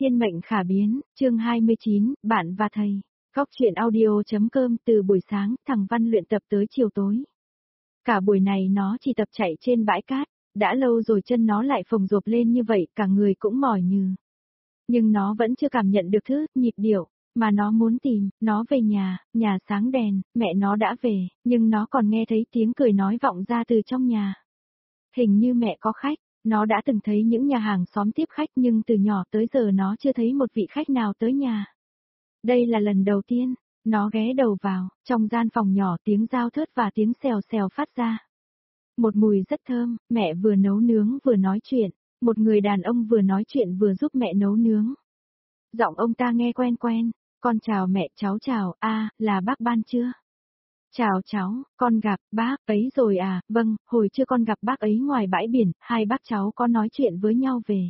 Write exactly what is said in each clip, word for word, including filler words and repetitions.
Thiên mệnh khả biến, chương hai mươi chín, bạn và thầy. Góc chuyện audio.com từ buổi sáng, thằng Văn luyện tập tới chiều tối. Cả buổi này nó chỉ tập chạy trên bãi cát, đã lâu rồi chân nó lại phồng rộp lên như vậy, cả người cũng mỏi nhừ. Nhưng nó vẫn chưa cảm nhận được thứ nhịp điệu mà nó muốn tìm. Nó về nhà, nhà sáng đèn, mẹ nó đã về, nhưng nó còn nghe thấy tiếng cười nói vọng ra từ trong nhà. Hình như mẹ có khách. Nó đã từng thấy những nhà hàng xóm tiếp khách nhưng từ nhỏ tới giờ nó chưa thấy một vị khách nào tới nhà. Đây là lần đầu tiên, nó ghé đầu vào, trong gian phòng nhỏ tiếng dao thớt và tiếng xèo xèo phát ra. Một mùi rất thơm, mẹ vừa nấu nướng vừa nói chuyện, một người đàn ông vừa nói chuyện vừa giúp mẹ nấu nướng. Giọng ông ta nghe quen quen, con chào mẹ, cháu chào, a là bác Ban chưa? Chào cháu, con gặp bác ấy rồi à, vâng, hồi chưa con gặp bác ấy ngoài bãi biển, hai bác cháu có nói chuyện với nhau về.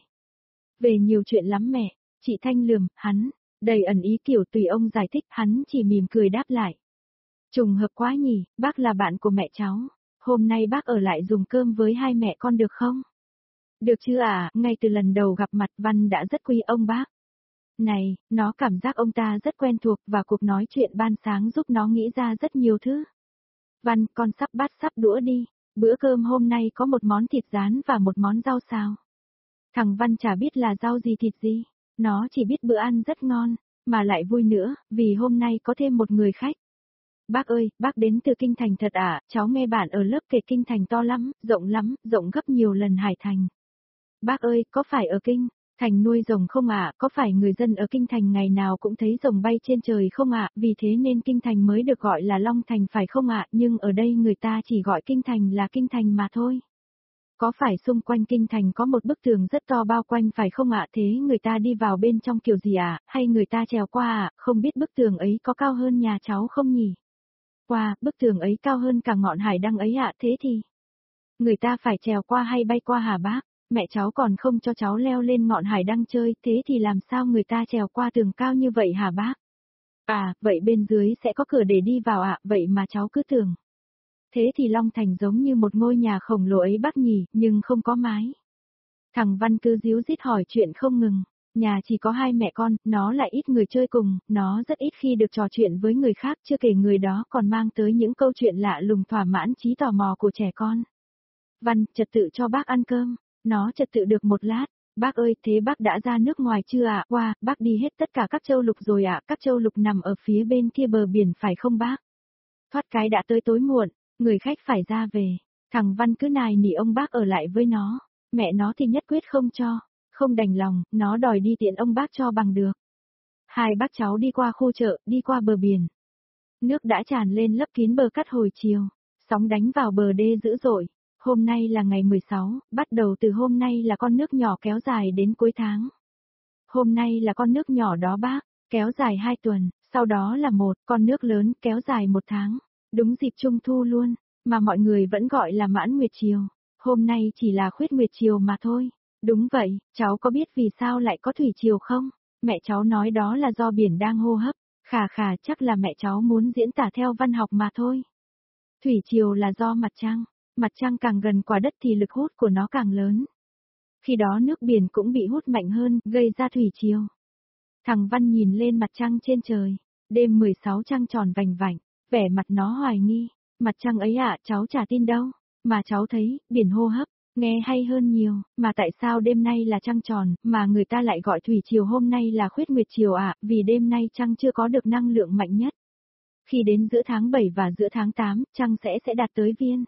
Về nhiều chuyện lắm mẹ, chị Thanh lườm, hắn, đầy ẩn ý kiểu tùy ông giải thích, hắn chỉ mỉm cười đáp lại. Trùng hợp quá nhỉ, bác là bạn của mẹ cháu, hôm nay bác ở lại dùng cơm với hai mẹ con được không? Được chứ à, ngay từ lần đầu gặp mặt Văn đã rất quý ông bác. Này, nó cảm giác ông ta rất quen thuộc và cuộc nói chuyện ban sáng giúp nó nghĩ ra rất nhiều thứ. Văn, con sắp bát sắp đũa đi, bữa cơm hôm nay có một món thịt rán và một món rau xào. Thằng Văn chả biết là rau gì thịt gì, nó chỉ biết bữa ăn rất ngon, mà lại vui nữa, vì hôm nay có thêm một người khách. Bác ơi, bác đến từ Kinh Thành thật à, cháu nghe bạn ở lớp kể Kinh Thành to lắm, rộng lắm, rộng gấp nhiều lần Hải Thành. Bác ơi, có phải ở Kinh Thành nuôi rồng không ạ? Có phải người dân ở Kinh Thành ngày nào cũng thấy rồng bay trên trời không ạ? Vì thế nên Kinh Thành mới được gọi là Long Thành phải không ạ? Nhưng ở đây người ta chỉ gọi Kinh Thành là Kinh Thành mà thôi. Có phải xung quanh Kinh Thành có một bức tường rất to bao quanh phải không ạ? Thế người ta đi vào bên trong kiểu gì ạ? Hay người ta trèo qua ạ? Không biết bức tường ấy có cao hơn nhà cháu không nhỉ? Qua, bức tường ấy cao hơn cả ngọn hải đăng ấy ạ, thế thì người ta phải trèo qua hay bay qua hả bác? Mẹ cháu còn không cho cháu leo lên ngọn hải đăng chơi, thế thì làm sao người ta trèo qua tường cao như vậy hả bác? À, vậy bên dưới sẽ có cửa để đi vào ạ, vậy mà cháu cứ tưởng. Thế thì Long Thành giống như một ngôi nhà khổng lồ ấy bác nhỉ, nhưng không có mái. Thằng Văn cứ díu dít hỏi chuyện không ngừng, nhà chỉ có hai mẹ con, nó lại ít người chơi cùng, nó rất ít khi được trò chuyện với người khác, chưa kể người đó còn mang tới những câu chuyện lạ lùng thỏa mãn trí tò mò của trẻ con. Văn, trật tự cho bác ăn cơm. Nó trật tự được một lát, bác ơi, thế bác đã ra nước ngoài chưa ạ? Wow, bác đi hết tất cả các châu lục rồi ạ, các châu lục nằm ở phía bên kia bờ biển phải không bác? Thoát cái đã tới tối muộn, người khách phải ra về, thằng Văn cứ nài nỉ ông bác ở lại với nó, mẹ nó thì nhất quyết không cho, không đành lòng, nó đòi đi tiện ông bác cho bằng được. Hai bác cháu đi qua khu chợ, đi qua bờ biển. Nước đã tràn lên lấp kín bờ cát hồi chiều, sóng đánh vào bờ đê dữ dội. Hôm nay là ngày mười sáu, bắt đầu từ hôm nay là con nước nhỏ kéo dài đến cuối tháng. Hôm nay là con nước nhỏ đó bác, kéo dài hai tuần, sau đó là một con nước lớn kéo dài một tháng. Đúng dịp trung thu luôn, mà mọi người vẫn gọi là mãn nguyệt chiều. Hôm nay chỉ là khuyết nguyệt chiều mà thôi. Đúng vậy, cháu có biết vì sao lại có thủy triều không? Mẹ cháu nói đó là do biển đang hô hấp. Khà khà, chắc là mẹ cháu muốn diễn tả theo văn học mà thôi. Thủy triều là do mặt trăng. Mặt trăng càng gần quả đất thì lực hút của nó càng lớn. Khi đó nước biển cũng bị hút mạnh hơn, gây ra thủy triều. Thằng Văn nhìn lên mặt trăng trên trời, đêm mười sáu trăng tròn vành vạnh, vẻ mặt nó hoài nghi. Mặt trăng ấy ạ, cháu chả tin đâu. Mà cháu thấy, biển hô hấp, nghe hay hơn nhiều. Mà tại sao đêm nay là trăng tròn, mà người ta lại gọi thủy triều hôm nay là khuyết nguyệt triều ạ? Vì đêm nay trăng chưa có được năng lượng mạnh nhất. Khi đến giữa tháng bảy và giữa tháng tám, trăng sẽ sẽ đạt tới viên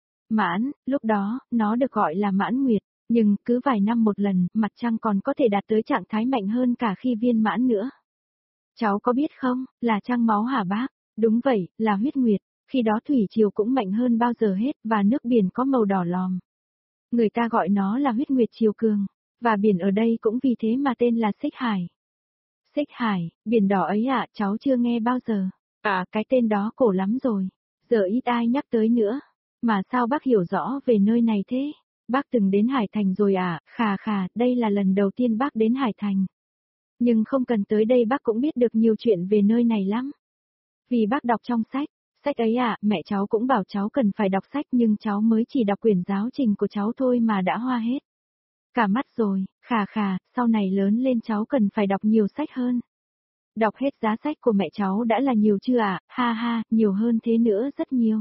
mãn, lúc đó, nó được gọi là mãn nguyệt, nhưng cứ vài năm một lần, mặt trăng còn có thể đạt tới trạng thái mạnh hơn cả khi viên mãn nữa. Cháu có biết không, là trăng máu hả bác? Đúng vậy, là huyết nguyệt, khi đó thủy triều cũng mạnh hơn bao giờ hết và nước biển có màu đỏ lòm. Người ta gọi nó là huyết nguyệt triều cường, và biển ở đây cũng vì thế mà tên là Xích Hải. Xích Hải, biển đỏ ấy ạ, cháu chưa nghe bao giờ. À, cái tên đó cổ lắm rồi, giờ ít ai nhắc tới nữa. Mà sao bác hiểu rõ về nơi này thế? Bác từng đến Hải Thành rồi à? Khà khà, đây là lần đầu tiên bác đến Hải Thành. Nhưng không cần tới đây bác cũng biết được nhiều chuyện về nơi này lắm. Vì bác đọc trong sách. Sách ấy à, mẹ cháu cũng bảo cháu cần phải đọc sách nhưng cháu mới chỉ đọc quyển giáo trình của cháu thôi mà đã hoa hết. Cả mắt rồi, khà khà, sau này lớn lên cháu cần phải đọc nhiều sách hơn. Đọc hết giá sách của mẹ cháu đã là nhiều chưa ạ, à? Ha ha, nhiều hơn thế nữa rất nhiều.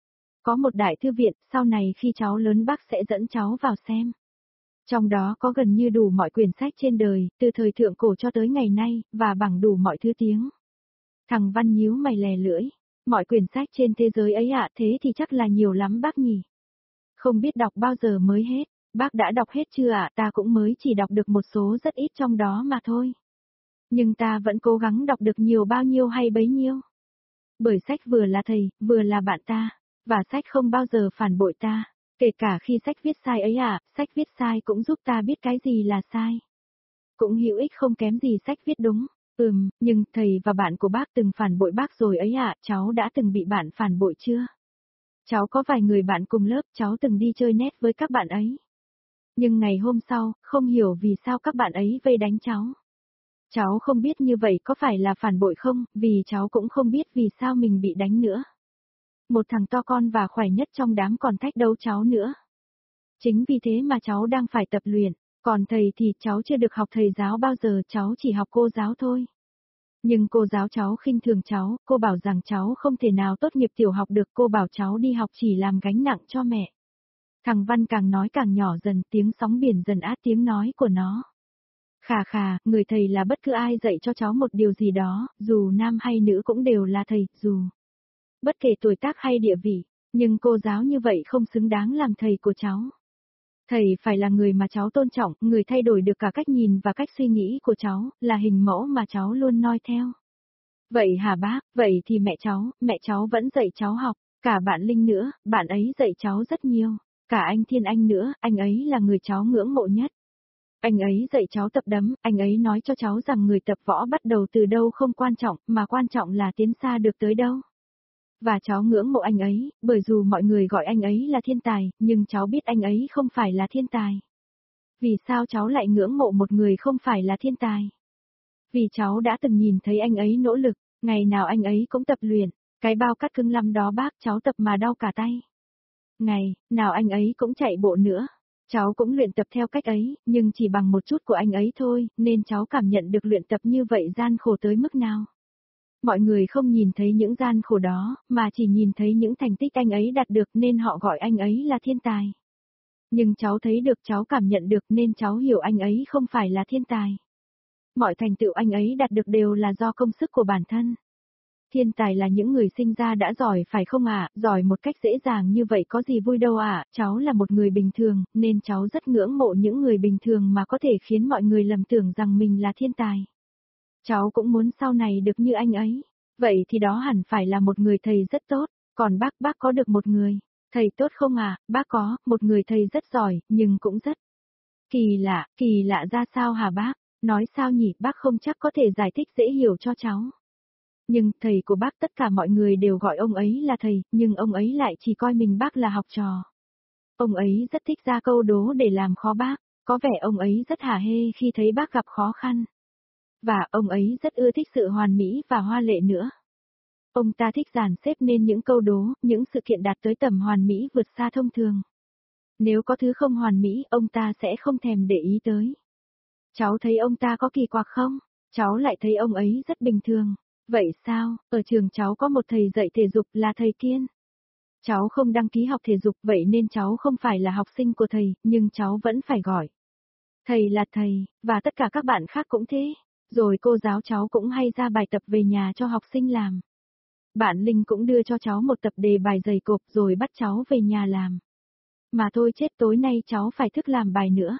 Có một đại thư viện, sau này khi cháu lớn bác sẽ dẫn cháu vào xem. Trong đó có gần như đủ mọi quyển sách trên đời, từ thời thượng cổ cho tới ngày nay, và bằng đủ mọi thứ tiếng. Thằng Văn nhíu mày lè lưỡi. Mọi quyển sách trên thế giới ấy ạ, à, thế thì chắc là nhiều lắm bác nhỉ. Không biết đọc bao giờ mới hết, bác đã đọc hết chưa ạ, à? Ta cũng mới chỉ đọc được một số rất ít trong đó mà thôi. Nhưng ta vẫn cố gắng đọc được nhiều bao nhiêu hay bấy nhiêu. Bởi sách vừa là thầy, vừa là bạn ta, và sách không bao giờ phản bội ta, kể cả khi sách viết sai ấy à, sách viết sai cũng giúp ta biết cái gì là sai. Cũng hữu ích không kém gì sách viết đúng. Ừm, nhưng thầy và bạn của bác từng phản bội bác rồi ấy ạ, à, cháu đã từng bị bạn phản bội chưa? Cháu có vài người bạn cùng lớp, cháu từng đi chơi net với các bạn ấy. Nhưng ngày hôm sau, không hiểu vì sao các bạn ấy vây đánh cháu. Cháu không biết như vậy có phải là phản bội không, vì cháu cũng không biết vì sao mình bị đánh nữa. Một thằng to con và khỏe nhất trong đám còn thách đấu cháu nữa. Chính vì thế mà cháu đang phải tập luyện, còn thầy thì cháu chưa được học thầy giáo bao giờ, cháu chỉ học cô giáo thôi. Nhưng cô giáo cháu khinh thường cháu, cô bảo rằng cháu không thể nào tốt nghiệp tiểu học được, cô bảo cháu đi học chỉ làm gánh nặng cho mẹ. Thằng Văn càng nói càng nhỏ dần, tiếng sóng biển dần át tiếng nói của nó. Khà khà, người thầy là bất cứ ai dạy cho cháu một điều gì đó, dù nam hay nữ cũng đều là thầy, dù bất kể tuổi tác hay địa vị, nhưng cô giáo như vậy không xứng đáng làm thầy của cháu. Thầy phải là người mà cháu tôn trọng, người thay đổi được cả cách nhìn và cách suy nghĩ của cháu, là hình mẫu mà cháu luôn noi theo. Vậy hả bác, vậy thì mẹ cháu, mẹ cháu vẫn dạy cháu học, cả bạn Linh nữa, bạn ấy dạy cháu rất nhiều, cả anh Thiên Anh nữa, anh ấy là người cháu ngưỡng mộ nhất. Anh ấy dạy cháu tập đấm, anh ấy nói cho cháu rằng người tập võ bắt đầu từ đâu không quan trọng, mà quan trọng là tiến xa được tới đâu. Và cháu ngưỡng mộ anh ấy, bởi dù mọi người gọi anh ấy là thiên tài, nhưng cháu biết anh ấy không phải là thiên tài. Vì sao cháu lại ngưỡng mộ một người không phải là thiên tài? Vì cháu đã từng nhìn thấy anh ấy nỗ lực, ngày nào anh ấy cũng tập luyện, cái bao cát cưng lăm đó bác cháu tập mà đau cả tay. Ngày, nào anh ấy cũng chạy bộ nữa. Cháu cũng luyện tập theo cách ấy, nhưng chỉ bằng một chút của anh ấy thôi, nên cháu cảm nhận được luyện tập như vậy gian khổ tới mức nào. Mọi người không nhìn thấy những gian khổ đó, mà chỉ nhìn thấy những thành tích anh ấy đạt được nên họ gọi anh ấy là thiên tài. Nhưng cháu thấy được, cháu cảm nhận được nên cháu hiểu anh ấy không phải là thiên tài. Mọi thành tựu anh ấy đạt được đều là do công sức của bản thân. Thiên tài là những người sinh ra đã giỏi phải không ạ, à? Giỏi một cách dễ dàng như vậy có gì vui đâu ạ, à? Cháu là một người bình thường, nên cháu rất ngưỡng mộ những người bình thường mà có thể khiến mọi người lầm tưởng rằng mình là thiên tài. Cháu cũng muốn sau này được như anh ấy. Vậy thì đó hẳn phải là một người thầy rất tốt, còn bác, bác có được một người thầy tốt không à? Bác có, một người thầy rất giỏi, nhưng cũng rất kỳ lạ, kỳ lạ ra sao hả bác? Nói sao nhỉ, bác không chắc có thể giải thích dễ hiểu cho cháu. Nhưng thầy của bác tất cả mọi người đều gọi ông ấy là thầy, nhưng ông ấy lại chỉ coi mình bác là học trò. Ông ấy rất thích ra câu đố để làm khó bác, có vẻ ông ấy rất hả hê khi thấy bác gặp khó khăn. Và ông ấy rất ưa thích sự hoàn mỹ và hoa lệ nữa. Ông ta thích dàn xếp nên những câu đố, những sự kiện đạt tới tầm hoàn mỹ vượt xa thông thường. Nếu có thứ không hoàn mỹ, ông ta sẽ không thèm để ý tới. Cháu thấy ông ta có kỳ quặc không? Cháu lại thấy ông ấy rất bình thường. Vậy sao, ở trường cháu có một thầy dạy thể dục là thầy Kiên. Cháu không đăng ký học thể dục vậy nên cháu không phải là học sinh của thầy, nhưng cháu vẫn phải gọi thầy là thầy, và tất cả các bạn khác cũng thế. Rồi cô giáo cháu cũng hay ra bài tập về nhà cho học sinh làm. Bạn Linh cũng đưa cho cháu một tập đề bài dày cộp rồi bắt cháu về nhà làm. Mà thôi chết, tối nay cháu phải thức làm bài nữa.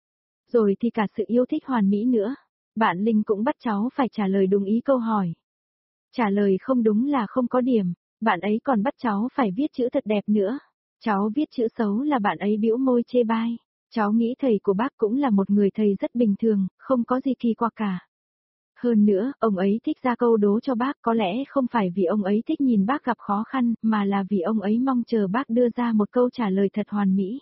Rồi thì cả sự yêu thích hoàn mỹ nữa. Bạn Linh cũng bắt cháu phải trả lời đúng ý câu hỏi. Trả lời không đúng là không có điểm, bạn ấy còn bắt cháu phải viết chữ thật đẹp nữa. Cháu viết chữ xấu là bạn ấy bĩu môi chê bai. Cháu nghĩ thầy của bác cũng là một người thầy rất bình thường, không có gì kỳ quặc cả. Hơn nữa, ông ấy thích ra câu đố cho bác, có lẽ không phải vì ông ấy thích nhìn bác gặp khó khăn, mà là vì ông ấy mong chờ bác đưa ra một câu trả lời thật hoàn mỹ.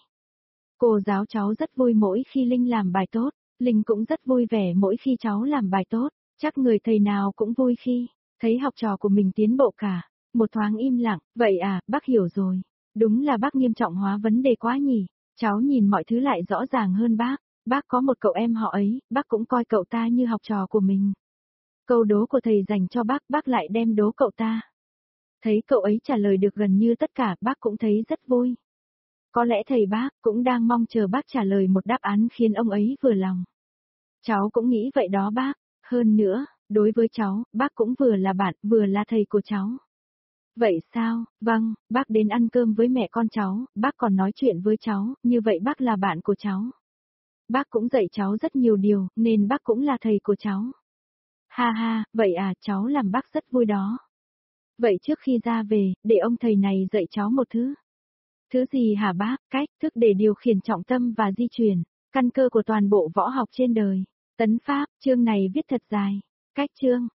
Cô giáo cháu rất vui mỗi khi Linh làm bài tốt, Linh cũng rất vui vẻ mỗi khi cháu làm bài tốt, chắc người thầy nào cũng vui khi thấy học trò của mình tiến bộ cả. Một thoáng im lặng, vậy à, bác hiểu rồi. Đúng là bác nghiêm trọng hóa vấn đề quá nhỉ, cháu nhìn mọi thứ lại rõ ràng hơn bác. Bác có một cậu em họ ấy, bác cũng coi cậu ta như học trò của mình. Câu đố của thầy dành cho bác, bác lại đem đố cậu ta. Thấy cậu ấy trả lời được gần như tất cả, bác cũng thấy rất vui. Có lẽ thầy bác cũng đang mong chờ bác trả lời một đáp án khiến ông ấy vừa lòng. Cháu cũng nghĩ vậy đó bác. Hơn nữa, đối với cháu, bác cũng vừa là bạn, vừa là thầy của cháu. Vậy sao? Vâng, bác đến ăn cơm với mẹ con cháu, bác còn nói chuyện với cháu, như vậy bác là bạn của cháu. Bác cũng dạy cháu rất nhiều điều, nên bác cũng là thầy của cháu. Ha ha, vậy à, cháu làm bác rất vui đó. Vậy trước khi ra về, để ông thầy này dạy cháu một thứ. Thứ gì hả bác? Cách thức để điều khiển trọng tâm và di chuyển, căn cơ của toàn bộ võ học trên đời. Tấn Pháp, chương này viết thật dài. Cách chương,